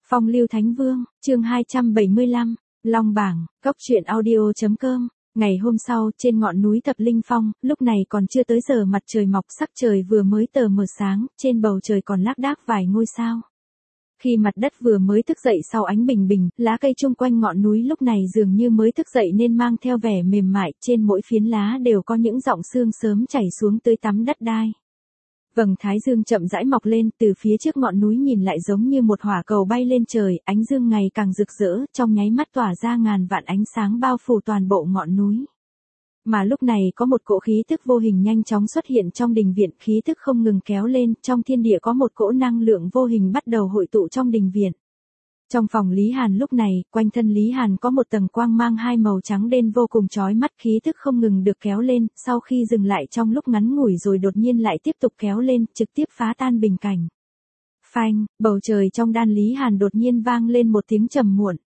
Phong lưu Thánh Vương, chương 275, Long Bảng, Cốc truyện audio.com. Ngày hôm sau, trên ngọn núi Thập Linh Phong, lúc này còn chưa tới giờ mặt trời mọc, sắc trời vừa mới tờ mờ sáng, trên bầu trời còn lác đác vài ngôi sao. Khi mặt đất vừa mới thức dậy sau ánh bình bình, lá cây chung quanh ngọn núi lúc này dường như mới thức dậy nên mang theo vẻ mềm mại, trên mỗi phiến lá đều có những giọt sương sớm chảy xuống tưới tắm đất đai. Vầng thái dương chậm rãi mọc lên, từ phía trước ngọn núi nhìn lại giống như một hỏa cầu bay lên trời, ánh dương ngày càng rực rỡ, trong nháy mắt tỏa ra ngàn vạn ánh sáng bao phủ toàn bộ ngọn núi. Mà lúc này có một cỗ khí tức vô hình nhanh chóng xuất hiện trong đình viện, khí tức không ngừng kéo lên, trong thiên địa có một cỗ năng lượng vô hình bắt đầu hội tụ trong đình viện. Trong phòng Lý Hàn lúc này, quanh thân Lý Hàn có một tầng quang mang hai màu trắng đen vô cùng chói mắt, khí tức không ngừng được kéo lên, sau khi dừng lại trong lúc ngắn ngủi rồi đột nhiên lại tiếp tục kéo lên, trực tiếp phá tan bình cảnh. Phanh, bầu trời trong đan Lý Hàn đột nhiên vang lên một tiếng trầm muộn.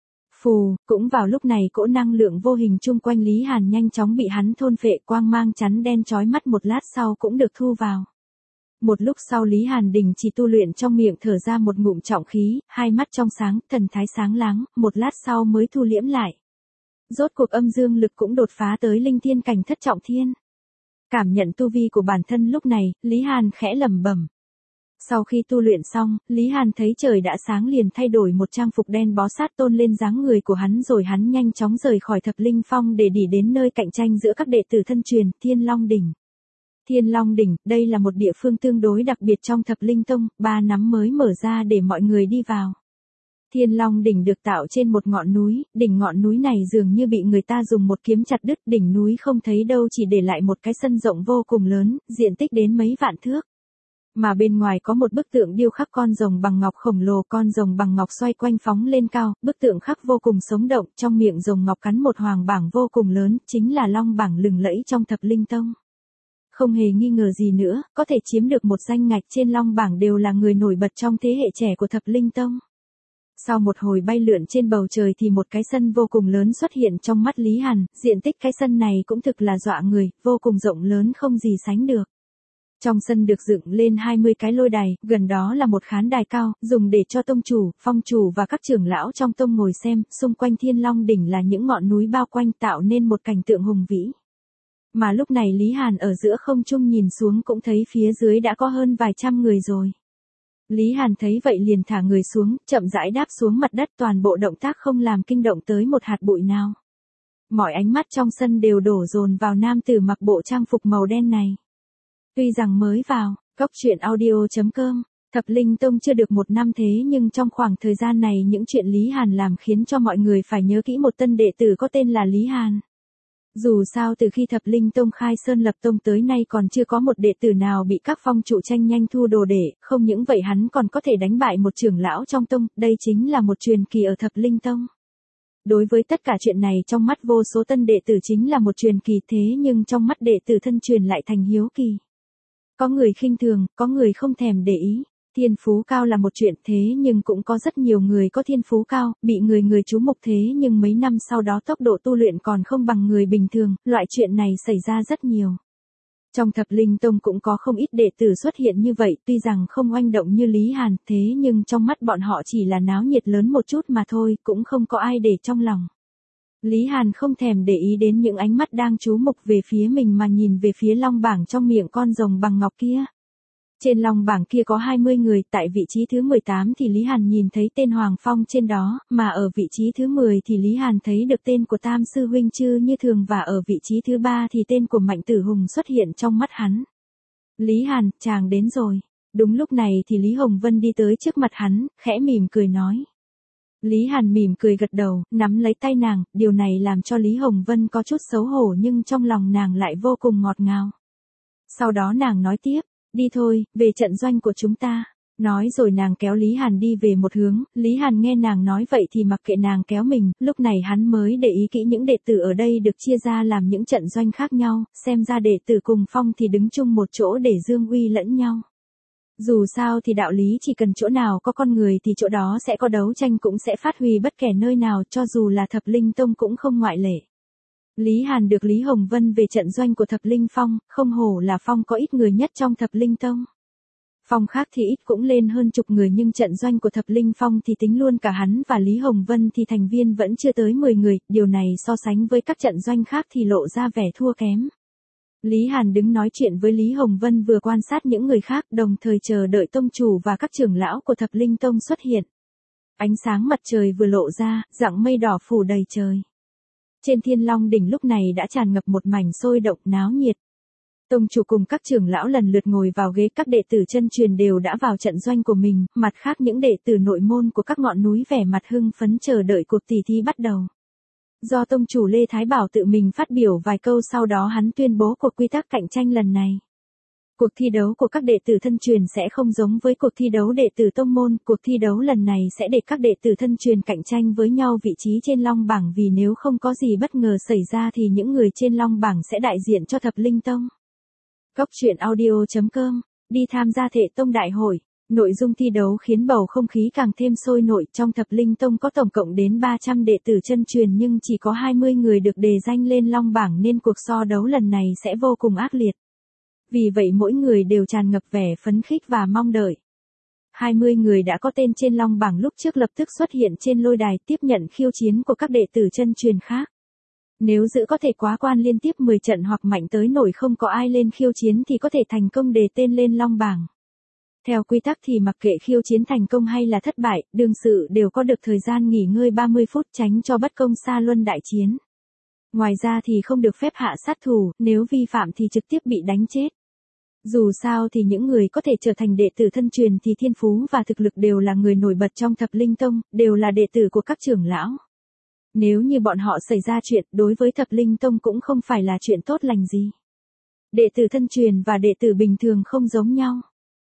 Phù, cũng vào lúc này cỗ năng lượng vô hình chung quanh Lý Hàn nhanh chóng bị hắn thôn phệ, quang mang chắn đen chói mắt một lát sau cũng được thu vào. Một lúc sau Lý Hàn đình chỉ tu luyện, trong miệng thở ra một ngụm trọng khí, hai mắt trong sáng, thần thái sáng láng, một lát sau mới thu liễm lại. Rốt cuộc âm dương lực cũng đột phá tới linh thiên cảnh thất trọng thiên. Cảm nhận tu vi của bản thân lúc này, Lý Hàn khẽ lẩm bẩm. Sau khi tu luyện xong, Lý Hàn thấy trời đã sáng liền thay đổi một trang phục đen bó sát tôn lên dáng người của hắn, rồi hắn nhanh chóng rời khỏi Thập Linh Phong để đi đến nơi cạnh tranh giữa các đệ tử thân truyền, Thiên Long Đỉnh. Thiên Long Đỉnh, đây là một địa phương tương đối đặc biệt trong Thập Linh Tông, 3 năm mới mở ra để mọi người đi vào. Thiên Long Đỉnh được tạo trên một ngọn núi, đỉnh ngọn núi này dường như bị người ta dùng một kiếm chặt đứt, đỉnh núi không thấy đâu, chỉ để lại một cái sân rộng vô cùng lớn, diện tích đến mấy vạn thước. Mà bên ngoài có một bức tượng điêu khắc con rồng bằng ngọc khổng lồ, con rồng bằng ngọc xoay quanh phóng lên cao, bức tượng khắc vô cùng sống động, trong miệng rồng ngọc cắn một hoàng bảng vô cùng lớn, chính là Long Bảng lừng lẫy trong Thập Linh Tông. Không hề nghi ngờ gì nữa, có thể chiếm được một danh ngạch trên Long Bảng đều là người nổi bật trong thế hệ trẻ của Thập Linh Tông. Sau một hồi bay lượn trên bầu trời thì một cái sân vô cùng lớn xuất hiện trong mắt Lý Hàn, diện tích cái sân này cũng thực là dọa người, vô cùng rộng lớn không gì sánh được. Trong sân được dựng lên 20 cái lôi đài, gần đó là một khán đài cao, dùng để cho tông chủ, phong chủ và các trưởng lão trong tông ngồi xem, xung quanh Thiên Long Đỉnh là những ngọn núi bao quanh tạo nên một cảnh tượng hùng vĩ. Mà lúc này Lý Hàn ở giữa không trung nhìn xuống cũng thấy phía dưới đã có hơn vài trăm người rồi. Lý Hàn thấy vậy liền thả người xuống, chậm rãi đáp xuống mặt đất, toàn bộ động tác không làm kinh động tới một hạt bụi nào. Mọi ánh mắt trong sân đều đổ dồn vào nam tử mặc bộ trang phục màu đen này. Tuy rằng mới vào, Cốc truyện audio.com, Thập Linh Tông chưa được 1 năm thế nhưng trong khoảng thời gian này những chuyện Lý Hàn làm khiến cho mọi người phải nhớ kỹ một tân đệ tử có tên là Lý Hàn. Dù sao từ khi Thập Linh Tông khai sơn lập tông tới nay còn chưa có một đệ tử nào bị các phong trụ tranh nhanh thu đồ để, không những vậy hắn còn có thể đánh bại một trưởng lão trong tông, đây chính là một truyền kỳ ở Thập Linh Tông. Đối với tất cả chuyện này trong mắt vô số tân đệ tử chính là một truyền kỳ, thế nhưng trong mắt đệ tử thân truyền lại thành hiếu kỳ. Có người khinh thường, có người không thèm để ý. Thiên phú cao là một chuyện, thế nhưng cũng có rất nhiều người có thiên phú cao, bị người chú mục, thế nhưng mấy năm sau đó tốc độ tu luyện còn không bằng người bình thường, loại chuyện này xảy ra rất nhiều. Trong Thập Linh Tông cũng có không ít đệ tử xuất hiện như vậy, tuy rằng không oanh động như Lý Hàn, thế nhưng trong mắt bọn họ chỉ là náo nhiệt lớn một chút mà thôi, cũng không có ai để trong lòng. Lý Hàn không thèm để ý đến những ánh mắt đang chú mục về phía mình mà nhìn về phía Long Bảng trong miệng con rồng bằng ngọc kia. Trên Long Bảng kia có 20 người, tại vị trí thứ 18 thì Lý Hàn nhìn thấy tên Hoàng Phong trên đó, mà ở vị trí thứ 10 thì Lý Hàn thấy được tên của Tam Sư Huynh Chư Như Thường, và ở vị trí thứ 3 thì tên của Mạnh Tử Hùng xuất hiện trong mắt hắn. Lý Hàn, chàng đến rồi. Đúng lúc này thì Lý Hồng Vân đi tới trước mặt hắn, khẽ mỉm cười nói. Lý Hàn mỉm cười gật đầu, nắm lấy tay nàng, điều này làm cho Lý Hồng Vân có chút xấu hổ nhưng trong lòng nàng lại vô cùng ngọt ngào. Sau đó nàng nói tiếp. Đi thôi, về trận doanh của chúng ta. Nói rồi nàng kéo Lý Hàn đi về một hướng, Lý Hàn nghe nàng nói vậy thì mặc kệ nàng kéo mình, lúc này hắn mới để ý kỹ những đệ tử ở đây được chia ra làm những trận doanh khác nhau, xem ra đệ tử cùng phong thì đứng chung một chỗ để dương uy lẫn nhau. Dù sao thì đạo lý chỉ cần chỗ nào có con người thì chỗ đó sẽ có đấu tranh cũng sẽ phát huy bất kể nơi nào, cho dù là Thập Linh Tông cũng không ngoại lệ. Lý Hàn được Lý Hồng Vân về trận doanh của Thập Linh Phong, không hổ là phong có ít người nhất trong Thập Linh Tông. Phong khác thì ít cũng lên hơn chục người nhưng trận doanh của Thập Linh Phong thì tính luôn cả hắn và Lý Hồng Vân thì thành viên vẫn chưa tới 10 người, điều này so sánh với các trận doanh khác thì lộ ra vẻ thua kém. Lý Hàn đứng nói chuyện với Lý Hồng Vân vừa quan sát những người khác đồng thời chờ đợi tông chủ và các trưởng lão của Thập Linh Tông xuất hiện. Ánh sáng mặt trời vừa lộ ra, rặng mây đỏ phủ đầy trời. Trên Thiên Long đỉnh lúc này đã tràn ngập một mảnh sôi động náo nhiệt. Tông chủ cùng các trưởng lão lần lượt ngồi vào ghế, các đệ tử chân truyền đều đã vào trận doanh của mình, mặt khác những đệ tử nội môn của các ngọn núi vẻ mặt hưng phấn chờ đợi cuộc tỷ thí bắt đầu. Do tông chủ Lê Thái Bảo tự mình phát biểu vài câu sau đó hắn tuyên bố cuộc quy tắc cạnh tranh lần này. Cuộc thi đấu của các đệ tử thân truyền sẽ không giống với cuộc thi đấu đệ tử tông môn, cuộc thi đấu lần này sẽ để các đệ tử thân truyền cạnh tranh với nhau vị trí trên long bảng vì nếu không có gì bất ngờ xảy ra thì những người trên long bảng sẽ đại diện cho Thập Linh Tông. Cốc truyện audio.com, đi tham gia Thể Tông Đại hội. Nội dung thi đấu khiến bầu không khí càng thêm sôi nổi, trong Thập Linh Tông có tổng cộng đến 300 đệ tử chân truyền nhưng chỉ có 20 người được đề danh lên long bảng nên cuộc so đấu lần này sẽ vô cùng ác liệt. Vì vậy mỗi người đều tràn ngập vẻ phấn khích và mong đợi. 20 người đã có tên trên long bảng lúc trước lập tức xuất hiện trên lôi đài tiếp nhận khiêu chiến của các đệ tử chân truyền khác. Nếu giữ có thể quá quan liên tiếp 10 trận hoặc mạnh tới nổi không có ai lên khiêu chiến thì có thể thành công đề tên lên long bảng. Theo quy tắc thì mặc kệ khiêu chiến thành công hay là thất bại, đương sự đều có được thời gian nghỉ ngơi 30 phút tránh cho bất công sa luân đại chiến. Ngoài ra thì không được phép hạ sát thủ, nếu vi phạm thì trực tiếp bị đánh chết. Dù sao thì những người có thể trở thành đệ tử thân truyền thì thiên phú và thực lực đều là người nổi bật trong Thập Linh Tông, đều là đệ tử của các trưởng lão. Nếu như bọn họ xảy ra chuyện, đối với Thập Linh Tông cũng không phải là chuyện tốt lành gì. Đệ tử thân truyền và đệ tử bình thường không giống nhau.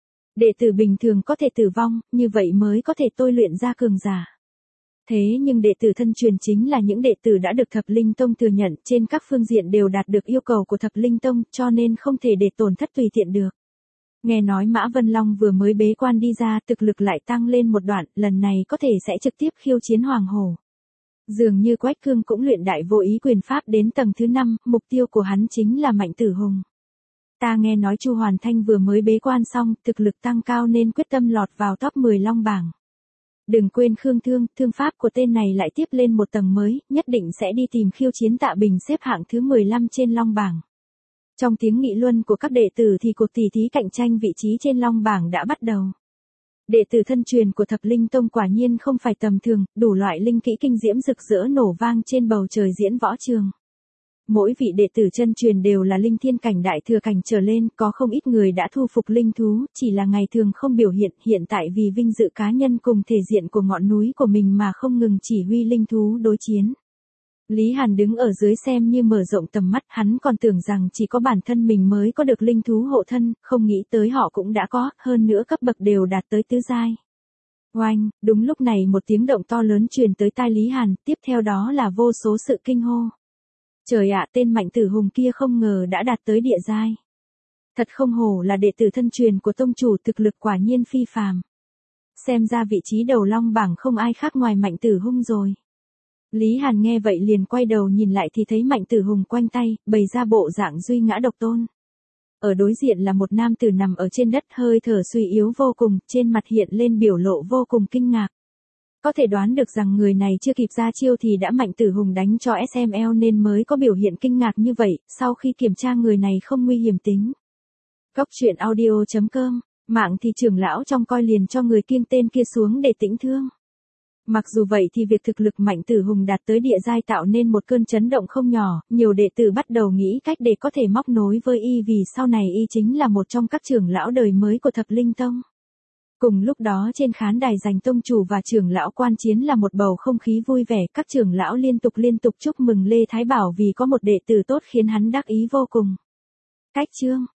Đệ tử bình thường có thể tử vong, như vậy mới có thể tôi luyện ra cường giả. Thế nhưng đệ tử thân truyền chính là những đệ tử đã được Thập Linh Tông thừa nhận trên các phương diện đều đạt được yêu cầu của Thập Linh Tông cho nên không thể để tổn thất tùy tiện được. Nghe nói Mã Vân Long vừa mới bế quan đi ra thực lực lại tăng lên một đoạn, lần này có thể sẽ trực tiếp khiêu chiến Hoàng Hổ. Dường như Quách Cương cũng luyện đại vô ý quyền pháp đến tầng thứ 5, mục tiêu của hắn chính là Mạnh Tử Hùng. Ta nghe nói Chu Hoàn Thanh vừa mới bế quan xong, thực lực tăng cao nên quyết tâm lọt vào top 10 long bảng. Đừng quên Khương Thương, thương pháp của tên này lại tiếp lên một tầng mới, nhất định sẽ đi tìm khiêu chiến Tạ Bình xếp hạng thứ 15 trên long bảng. Trong tiếng nghị luận của các đệ tử thì cuộc tỷ thí cạnh tranh vị trí trên long bảng đã bắt đầu. Đệ tử thân truyền của Thập Linh Tông quả nhiên không phải tầm thường, đủ loại linh kỹ kinh diễm rực rỡ nổ vang trên bầu trời diễn võ trường. Mỗi vị đệ tử chân truyền đều là linh thiên cảnh đại thừa cảnh trở lên, có không ít người đã thu phục linh thú, chỉ là ngày thường không biểu hiện tại vì vinh dự cá nhân cùng thể diện của ngọn núi của mình mà không ngừng chỉ huy linh thú đối chiến. Lý Hàn đứng ở dưới xem như mở rộng tầm mắt, hắn còn tưởng rằng chỉ có bản thân mình mới có được linh thú hộ thân, không nghĩ tới họ cũng đã có, hơn nữa cấp bậc đều đạt tới tứ giai. Oanh, đúng lúc này một tiếng động to lớn truyền tới tai Lý Hàn, tiếp theo đó là vô số sự kinh hô. Trời ạ, tên Mạnh Tử Hùng kia không ngờ đã đạt tới địa giai. Thật không hổ là đệ tử thân truyền của tông chủ, thực lực quả nhiên phi phàm. Xem ra vị trí đầu long bảng không ai khác ngoài Mạnh Tử Hùng rồi. Lý Hàn nghe vậy liền quay đầu nhìn lại thì thấy Mạnh Tử Hùng quanh tay, bày ra bộ dạng duy ngã độc tôn. Ở đối diện là một nam tử nằm ở trên đất hơi thở suy yếu vô cùng, trên mặt hiện lên biểu lộ vô cùng kinh ngạc. Có thể đoán được rằng người này chưa kịp ra chiêu thì đã Mạnh Tử Hùng đánh cho SML nên mới có biểu hiện kinh ngạc như vậy, sau khi kiểm tra người này không nguy hiểm tính. Cốc truyện audio.com, mạng thì trưởng lão trong coi liền cho người kiêng tên kia xuống để tĩnh thương. Mặc dù vậy thì việc thực lực Mạnh Tử Hùng đạt tới địa giai tạo nên một cơn chấn động không nhỏ, nhiều đệ tử bắt đầu nghĩ cách để có thể móc nối với y vì sau này y chính là một trong các trưởng lão đời mới của Thập Linh Tông. Cùng lúc đó trên khán đài dành tông chủ và trưởng lão quan chiến là một bầu không khí vui vẻ, các trưởng lão liên tục chúc mừng Lê Thái Bảo vì có một đệ tử tốt khiến hắn đắc ý vô cùng. Cách chương